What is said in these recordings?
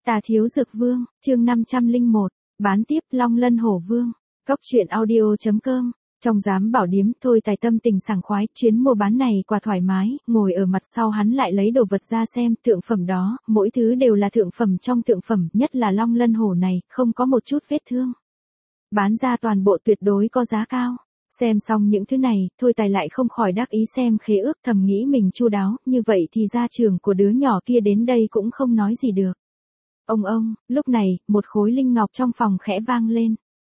Tà Thiếu Dược Vương, chương 501, bán tiếp Long Lân Hổ Vương. Cốc truyện audio.com. Trong giám bảo điếm, Thôi Tài tâm tình sảng khoái, chuyến mua bán này quả thoải mái, ngồi ở mặt sau hắn lại lấy đồ vật ra xem, thượng phẩm đó, mỗi thứ đều là thượng phẩm trong thượng phẩm, nhất là Long Lân Hổ này, không có một chút vết thương. Bán ra toàn bộ tuyệt đối có giá cao. Xem xong những thứ này, Thôi Tài lại không khỏi đắc ý xem khế ước, thầm nghĩ mình chu đáo, như vậy thì gia trưởng của đứa nhỏ kia đến đây cũng không nói gì được. Ông, lúc này, một khối linh ngọc trong phòng khẽ vang lên.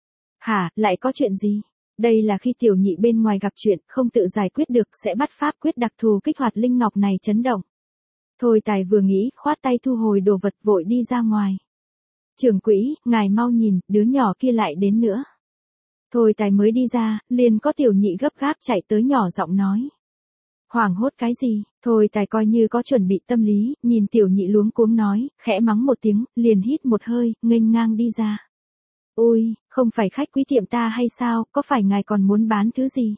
Hả, lại có chuyện gì? Đây là khi tiểu nhị bên ngoài gặp chuyện, không tự giải quyết được, sẽ bắt pháp quyết đặc thù kích hoạt linh ngọc này chấn động. Thôi Tài vừa nghĩ, khoát tay thu hồi đồ vật vội đi ra ngoài. Trưởng quỹ, ngài mau nhìn, đứa nhỏ kia lại đến nữa. Thôi Tài mới đi ra, liền có tiểu nhị gấp gáp chạy tới nhỏ giọng nói. Hoảng hốt cái gì? Thôi Tài coi như có chuẩn bị tâm lý, nhìn tiểu nhị luống cuống nói, khẽ mắng một tiếng, liền hít một hơi, nghênh ngang đi ra. Ôi, không phải khách quý tiệm ta hay sao, có phải ngài còn muốn bán thứ gì?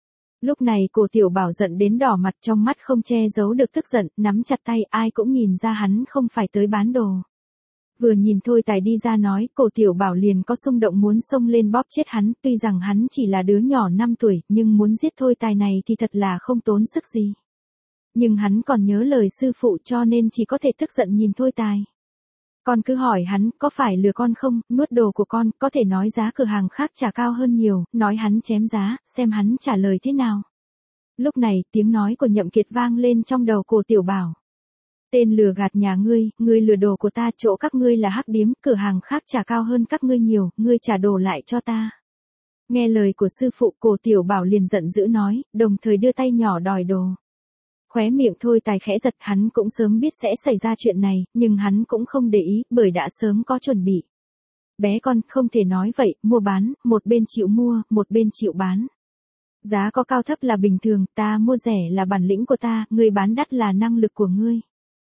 Lúc này cổ tiểu bảo giận đến đỏ mặt, trong mắt không che giấu được tức giận, nắm chặt tay, ai cũng nhìn ra hắn không phải tới bán đồ. Vừa nhìn Thôi Tài đi ra nói, cổ tiểu bảo liền có xung động muốn xông lên bóp chết hắn, tuy rằng hắn chỉ là đứa nhỏ 5 tuổi, nhưng muốn giết Thôi Tài này thì thật là không tốn sức gì. Nhưng hắn còn nhớ lời sư phụ cho nên chỉ có thể tức giận nhìn Thôi Tài. Con cứ hỏi hắn, có phải lừa con không, nuốt đồ của con, có thể nói giá cửa hàng khác trả cao hơn nhiều, nói hắn chém giá, xem hắn trả lời thế nào. Lúc này, tiếng nói của Nhậm Kiệt vang lên trong đầu cổ tiểu bảo. Tên lừa gạt nhà ngươi lừa đồ của ta, chỗ các ngươi là hắc điếm, cửa hàng khác trả cao hơn các ngươi nhiều, ngươi trả đồ lại cho ta. Nghe lời của sư phụ, cổ tiểu bảo liền giận dữ nói, đồng thời đưa tay nhỏ đòi đồ. Khóe miệng Thôi Tài khẽ giật, hắn cũng sớm biết sẽ xảy ra chuyện này, nhưng hắn cũng không để ý, bởi đã sớm có chuẩn bị. Bé con, không thể nói vậy, mua bán, một bên chịu mua, một bên chịu bán. Giá có cao thấp là bình thường, ta mua rẻ là bản lĩnh của ta, ngươi bán đắt là năng lực của ngươi.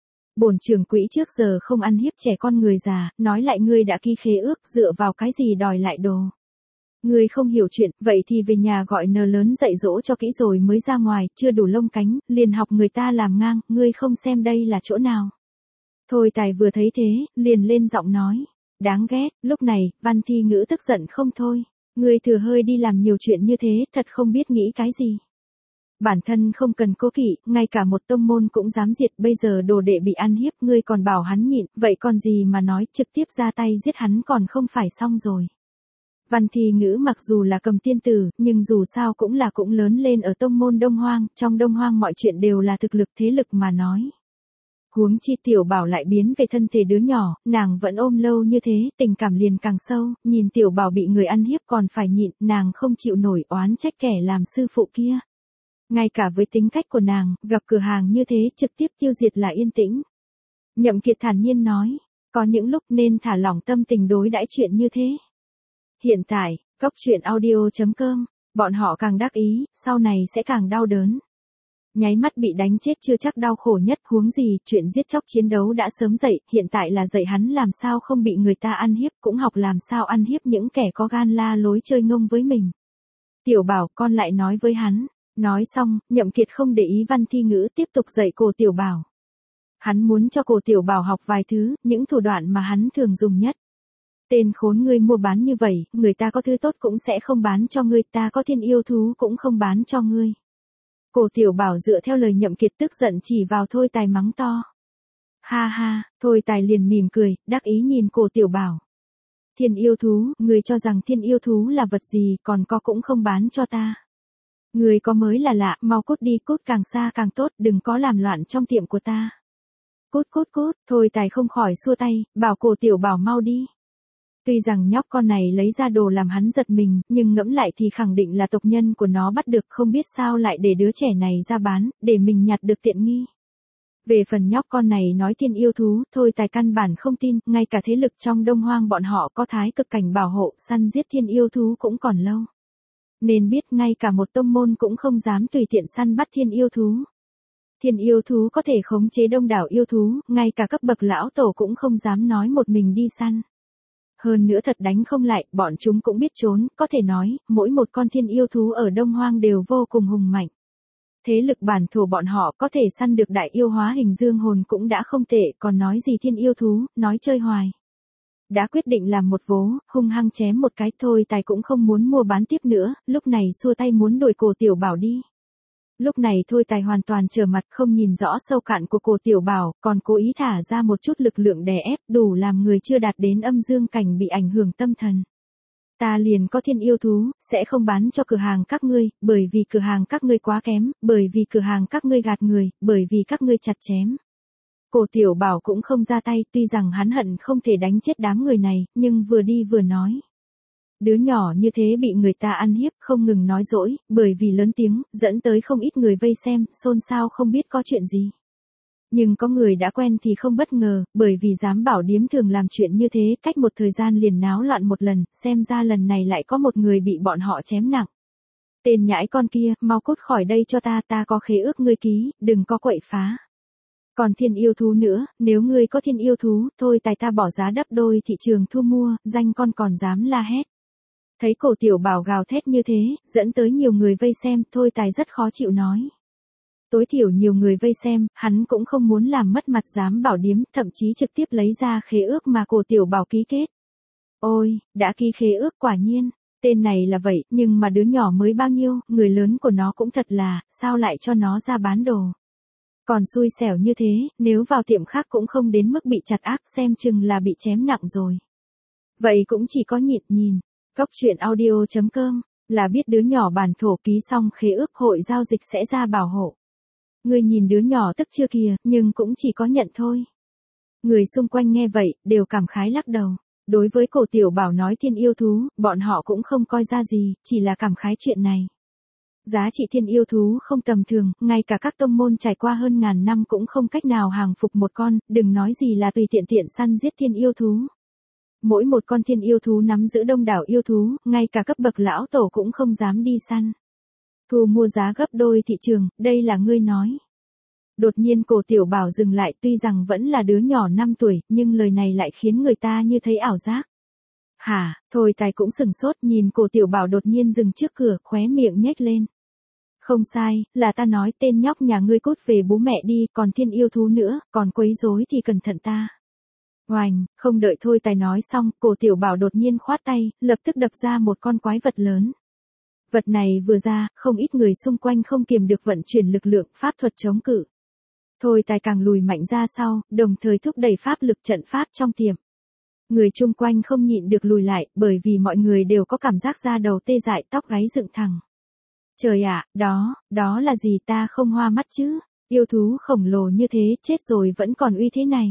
Bổn trưởng quỹ trước giờ không ăn hiếp trẻ con người già, nói lại ngươi đã ký khế ước, dựa vào cái gì đòi lại đồ. Ngươi không hiểu chuyện, vậy thì về nhà gọi nờ lớn dạy dỗ cho kỹ rồi mới ra ngoài, chưa đủ lông cánh, liền học người ta làm ngang, ngươi không xem đây là chỗ nào. Thôi Tài vừa thấy thế, liền lên giọng nói. Đáng ghét, lúc này, Văn Thi Ngữ tức giận không thôi. Ngươi thừa hơi đi làm nhiều chuyện như thế, thật không biết nghĩ cái gì. Bản thân không cần cố kỵ, ngay cả một tông môn cũng dám diệt, bây giờ đồ đệ bị ăn hiếp, ngươi còn bảo hắn nhịn, vậy còn gì mà nói, trực tiếp ra tay giết hắn còn không phải xong rồi. Văn Thi Ngữ mặc dù là cầm tiên tử, nhưng dù sao cũng lớn lên ở tông môn Đông Hoang, trong Đông Hoang mọi chuyện đều là thực lực thế lực mà nói. Huống chi tiểu bảo lại biến về thân thể đứa nhỏ, nàng vẫn ôm lâu như thế, tình cảm liền càng sâu, nhìn tiểu bảo bị người ăn hiếp còn phải nhịn, nàng không chịu nổi oán trách kẻ làm sư phụ kia. Ngay cả với tính cách của nàng, gặp cửa hàng như thế trực tiếp tiêu diệt là yên tĩnh. Nhậm Kiệt thản nhiên nói, có những lúc nên thả lỏng tâm tình đối đãi chuyện như thế. Hiện tại, cốc truyện audio.com, bọn họ càng đắc ý, sau này sẽ càng đau đớn. Nháy mắt bị đánh chết chưa chắc đau khổ nhất, huống gì, chuyện giết chóc chiến đấu đã sớm dậy, hiện tại là dạy hắn làm sao không bị người ta ăn hiếp, cũng học làm sao ăn hiếp những kẻ có gan la lối chơi ngông với mình. Tiểu bảo, con lại nói với hắn. Nói xong, Nhậm Kiệt không để ý Văn Thi Ngữ tiếp tục dạy cổ tiểu bảo. Hắn muốn cho cổ tiểu bảo học vài thứ, những thủ đoạn mà hắn thường dùng nhất. Tên khốn, ngươi mua bán như vậy, người ta có thứ tốt cũng sẽ không bán cho ngươi, ta có thiên yêu thú cũng không bán cho ngươi. Cổ tiểu bảo dựa theo lời Nhậm Kiệt tức giận chỉ vào Thôi Tài mắng to. Ha ha, Thôi Tài liền mỉm cười, đắc ý nhìn cổ tiểu bảo. Thiên yêu thú, ngươi cho rằng thiên yêu thú là vật gì, còn có cũng không bán cho ta. Người có mới là lạ, mau cút đi, cút càng xa càng tốt, đừng có làm loạn trong tiệm của ta. Cút, Thôi Tài không khỏi xua tay, bảo cổ tiểu bảo mau đi. Tuy rằng nhóc con này lấy ra đồ làm hắn giật mình, nhưng ngẫm lại thì khẳng định là tộc nhân của nó bắt được, không biết sao lại để đứa trẻ này ra bán, để mình nhặt được tiện nghi. Về phần nhóc con này nói thiên yêu thú, Thôi Tài căn bản không tin, ngay cả thế lực trong Đông Hoang bọn họ có thái cực cảnh bảo hộ, săn giết thiên yêu thú cũng còn lâu. Nên biết ngay cả một tông môn cũng không dám tùy tiện săn bắt thiên yêu thú. Thiên yêu thú có thể khống chế đông đảo yêu thú, ngay cả cấp bậc lão tổ cũng không dám nói một mình đi săn. Hơn nữa thật đánh không lại, bọn chúng cũng biết trốn, có thể nói, mỗi một con thiên yêu thú ở Đông Hoang đều vô cùng hùng mạnh. Thế lực bản thổ bọn họ có thể săn được đại yêu hóa hình dương hồn cũng đã không tệ, còn nói gì thiên yêu thú, nói chơi hoài. Đã quyết định làm một vố, hung hăng chém một cái thôi tài cũng không muốn mua bán tiếp nữa, lúc này xua tay muốn đuổi Cổ Tiểu Bảo đi. Lúc này thôi tài hoàn toàn trở mặt không nhìn rõ sâu cạn của Cổ Tiểu Bảo, còn cố ý thả ra một chút lực lượng đè ép đủ làm người chưa đạt đến âm dương cảnh bị ảnh hưởng tâm thần. Ta liền có thiên yêu thú, sẽ không bán cho cửa hàng các ngươi, bởi vì cửa hàng các ngươi quá kém, bởi vì cửa hàng các ngươi gạt người, bởi vì các ngươi chặt chém. Cổ Tiểu Bảo cũng không ra tay, tuy rằng hắn hận không thể đánh chết đám người này, nhưng vừa đi vừa nói. Đứa nhỏ như thế bị người ta ăn hiếp, không ngừng nói dỗi, bởi vì lớn tiếng, dẫn tới không ít người vây xem, xôn xao không biết có chuyện gì. Nhưng có người đã quen thì không bất ngờ, bởi vì giám bảo điếm thường làm chuyện như thế, cách một thời gian liền náo loạn một lần, xem ra lần này lại có một người bị bọn họ chém nặng. Tên nhãi con kia, mau cút khỏi đây cho ta có khế ước ngươi ký, đừng có quậy phá. Còn thiên yêu thú nữa, nếu ngươi có thiên yêu thú, thôi tài ta bỏ giá đắp đôi thị trường thu mua, danh con còn dám la hét. Thấy Cổ Tiểu Bảo gào thét như thế, dẫn tới nhiều người vây xem, thôi tài rất khó chịu nói. Tối thiểu nhiều người vây xem, hắn cũng không muốn làm mất mặt giám bảo điếm, thậm chí trực tiếp lấy ra khế ước mà Cổ Tiểu Bảo ký kết. Ôi, đã ký khế ước quả nhiên, tên này là vậy, nhưng mà đứa nhỏ mới bao nhiêu, người lớn của nó cũng thật là, sao lại cho nó ra bán đồ. Còn xui xẻo như thế, nếu vào tiệm khác cũng không đến mức bị chặt ác, xem chừng là bị chém nặng rồi. Vậy cũng chỉ có nhịn nhìn. Góc truyện audio.com, là biết đứa nhỏ bản thổ ký xong khế ước hội giao dịch sẽ ra bảo hộ. Người nhìn đứa nhỏ tức chưa kìa, nhưng cũng chỉ có nhận thôi. Người xung quanh nghe vậy, đều cảm khái lắc đầu. Đối với Cổ Tiểu Bảo nói thiên yêu thú, bọn họ cũng không coi ra gì, chỉ là cảm khái chuyện này. Giá trị thiên yêu thú không tầm thường, ngay cả các tông môn trải qua hơn ngàn năm cũng không cách nào hàng phục một con, đừng nói gì là tùy tiện tiện săn giết thiên yêu thú. Mỗi một con thiên yêu thú nắm giữ đông đảo yêu thú, ngay cả cấp bậc lão tổ cũng không dám đi săn. Thu mua giá gấp đôi thị trường, đây là ngươi nói. Đột nhiên Cổ Tiểu Bảo dừng lại, tuy rằng vẫn là đứa nhỏ 5 tuổi, nhưng lời này lại khiến người ta như thấy ảo giác. Hả, thôi tài cũng sừng sốt nhìn Cổ Tiểu Bảo đột nhiên dừng trước cửa, khóe miệng nhếch lên. Không sai, là ta nói tên nhóc nhà ngươi cút về bố mẹ đi, còn thiên yêu thú nữa, còn quấy rối thì cẩn thận ta. Oành, không đợi thôi tài nói xong, Cổ Tiểu Bảo đột nhiên khoát tay, lập tức đập ra một con quái vật lớn. Vật này vừa ra, không ít người xung quanh không kiềm được vận chuyển lực lượng, pháp thuật chống cự. Thôi tài càng lùi mạnh ra sau, đồng thời thúc đẩy pháp lực trận pháp trong tiệm. Người chung quanh không nhịn được lùi lại, bởi vì mọi người đều có cảm giác da đầu tê dại, tóc gáy dựng thẳng. Trời ạ, đó là gì ta không hoa mắt chứ, yêu thú khổng lồ như thế chết rồi vẫn còn uy thế này.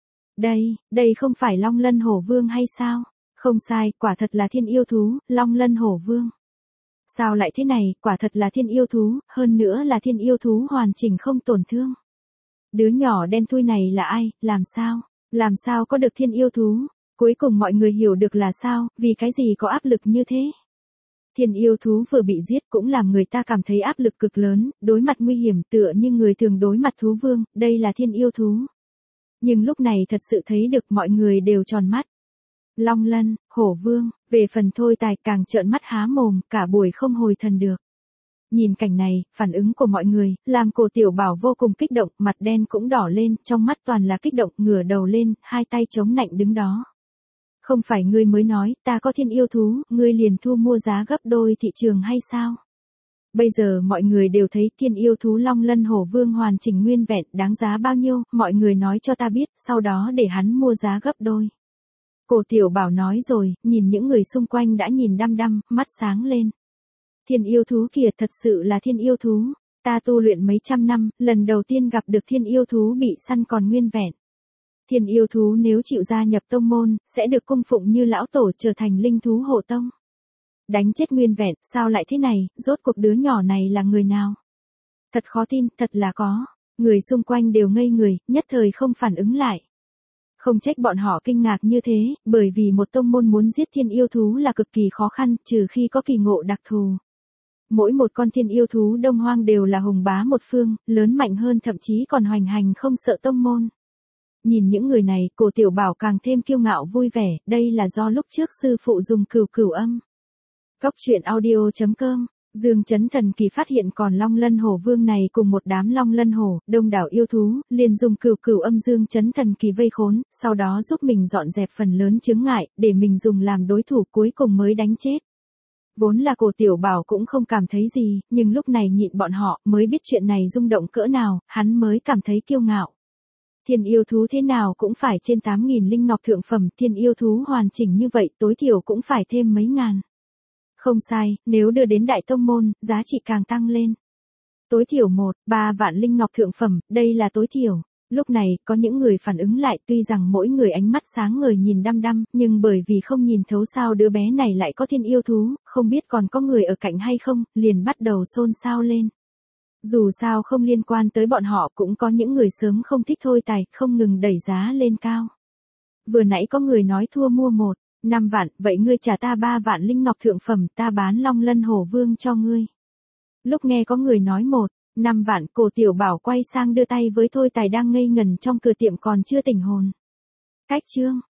Đây không phải Long Lân Hổ Vương hay sao? Không sai, quả thật là thiên yêu thú, Long Lân Hổ Vương. Sao lại thế này, quả thật là thiên yêu thú, hơn nữa là thiên yêu thú hoàn chỉnh không tổn thương. Đứa nhỏ đen thui này là ai, làm sao có được thiên yêu thú? Cuối cùng mọi người hiểu được là sao, vì cái gì có áp lực như thế. Thiên yêu thú vừa bị giết cũng làm người ta cảm thấy áp lực cực lớn, đối mặt nguy hiểm tựa như người thường đối mặt thú vương, đây là thiên yêu thú. Nhưng lúc này thật sự thấy được mọi người đều tròn mắt. Long Lân, Hổ Vương, về phần thôi tài càng trợn mắt há mồm, cả buổi không hồi thần được. Nhìn cảnh này, phản ứng của mọi người, làm Cổ Tiểu Bảo vô cùng kích động, mặt đen cũng đỏ lên, trong mắt toàn là kích động, ngửa đầu lên, hai tay chống nạnh đứng đó. Không phải ngươi mới nói, ta có thiên yêu thú, ngươi liền thu mua giá gấp đôi thị trường hay sao? Bây giờ mọi người đều thấy thiên yêu thú Long Lân Hổ Vương hoàn chỉnh nguyên vẹn, đáng giá bao nhiêu, mọi người nói cho ta biết, sau đó để hắn mua giá gấp đôi. Cổ Tiểu Bảo nói rồi, nhìn những người xung quanh đã nhìn đăm đăm, mắt sáng lên. Thiên yêu thú kìa, thật sự là thiên yêu thú. Ta tu luyện mấy trăm năm, lần đầu tiên gặp được thiên yêu thú bị săn còn nguyên vẹn. Thiên yêu thú nếu chịu gia nhập tông môn, sẽ được cung phụng như lão tổ trở thành linh thú hộ tông. Đánh chết nguyên vẹn, sao lại thế này, rốt cuộc đứa nhỏ này là người nào? Thật khó tin, thật là có. Người xung quanh đều ngây người, nhất thời không phản ứng lại. Không trách bọn họ kinh ngạc như thế, bởi vì một tông môn muốn giết thiên yêu thú là cực kỳ khó khăn, trừ khi có kỳ ngộ đặc thù. Mỗi một con thiên yêu thú đông hoang đều là hùng bá một phương, lớn mạnh hơn thậm chí còn hoành hành không sợ tông môn. Nhìn những người này, Cổ Tiểu Bảo càng thêm kiêu ngạo vui vẻ, đây là do lúc trước sư phụ dùng cửu cửu âm. Góc truyện audio.com Dương Chấn thần kỳ phát hiện còn Long Lân Hổ Vương này cùng một đám Long Lân Hổ, đông đảo yêu thú, liền dùng cửu cửu âm Dương Chấn thần kỳ vây khốn, sau đó giúp mình dọn dẹp phần lớn chướng ngại, để mình dùng làm đối thủ cuối cùng mới đánh chết. Vốn là Cổ Tiểu Bảo cũng không cảm thấy gì, nhưng lúc này nhịn bọn họ mới biết chuyện này rung động cỡ nào, hắn mới cảm thấy kiêu ngạo. Thiên yêu thú thế nào cũng phải trên 8.000 linh ngọc thượng phẩm, thiên yêu thú hoàn chỉnh như vậy tối thiểu cũng phải thêm mấy ngàn. Không sai, nếu đưa đến đại tông môn, giá trị càng tăng lên. Tối thiểu 1-3 vạn linh ngọc thượng phẩm, đây là tối thiểu. Lúc này, có những người phản ứng lại, tuy rằng mỗi người ánh mắt sáng ngời nhìn đăm đăm, nhưng bởi vì không nhìn thấu sao đứa bé này lại có thiên yêu thú, không biết còn có người ở cạnh hay không, liền bắt đầu xôn xao lên. Dù sao không liên quan tới bọn họ cũng có những người sớm không thích thôi tài, không ngừng đẩy giá lên cao. Vừa nãy có người nói thua mua 5 vạn, vậy ngươi trả ta 3 vạn linh ngọc thượng phẩm, ta bán Long Lân Hổ Vương cho ngươi. Lúc nghe có người nói 5 vạn, Cổ Tiểu Bảo quay sang đưa tay với thôi tài đang ngây ngần trong cửa tiệm còn chưa tỉnh hồn. Cách chương